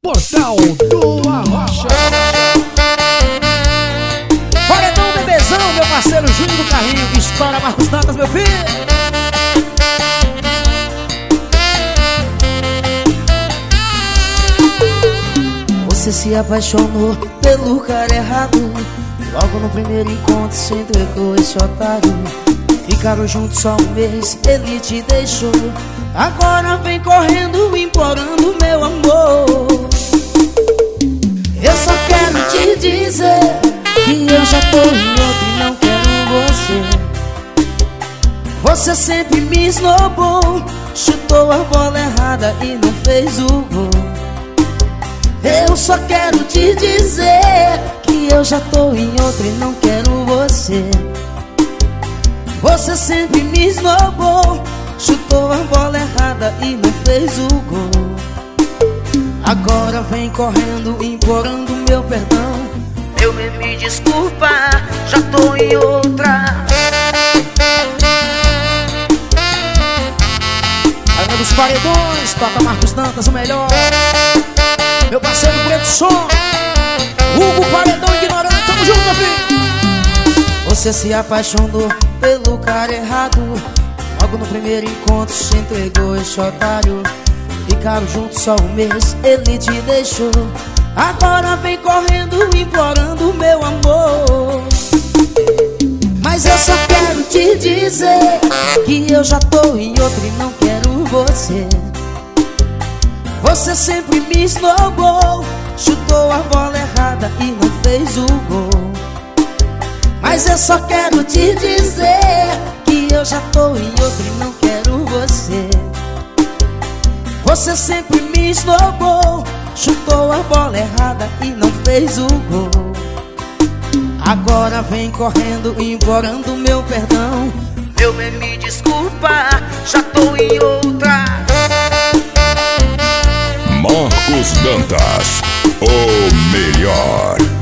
Portal do Arrocha. Paredão Bebezão, meu parceiro Júnior do Carrinho. Estoura Marcos Dantas, meu filho. Você se apaixonou pelo cara errado. Logo no primeiro encontro se entregou esse otário. Ficaram juntos só um mês, ele te deixou. Agora vem correndo, implorando meu amor. Eu só quero te dizer que eu já tô em outro e não quero você. Você sempre me esnobou, chutou a bola errada e não fez o gol. Eu só quero te dizer que eu já tô em outro e não quero você. Você sempre me esnobou, chutou a bola errada e não fez o gol. Agora vem correndo, implorando meu perdão. Meu bem, me desculpa, já tô em outra. Arena dos Paredões, toca Marcos Dantas, o melhor. Meu parceiro Preto Som, Hugo Paredão Ignorante, tamo junto, meu filho. Você se apaixonou pelo cara errado. Logo no primeiro encontro se entregou esse otário. Ficaram juntos só um mês, ele te deixou. Agora vem correndo, implorando meu amor. Mas eu só quero te dizer que eu já tô em outro e não quero você. Você sempre me esnobou, chutou a bola errada e não fez o gol. Mas eu só quero te dizer que eu já tô em outro e não quero você. Você sempre me esnobou, chutou a bola errada e não fez o gol. Agora vem correndo, implorando meu perdão. Meu bem, me desculpa, já tô em outra. Marcos Dantas, o melhor.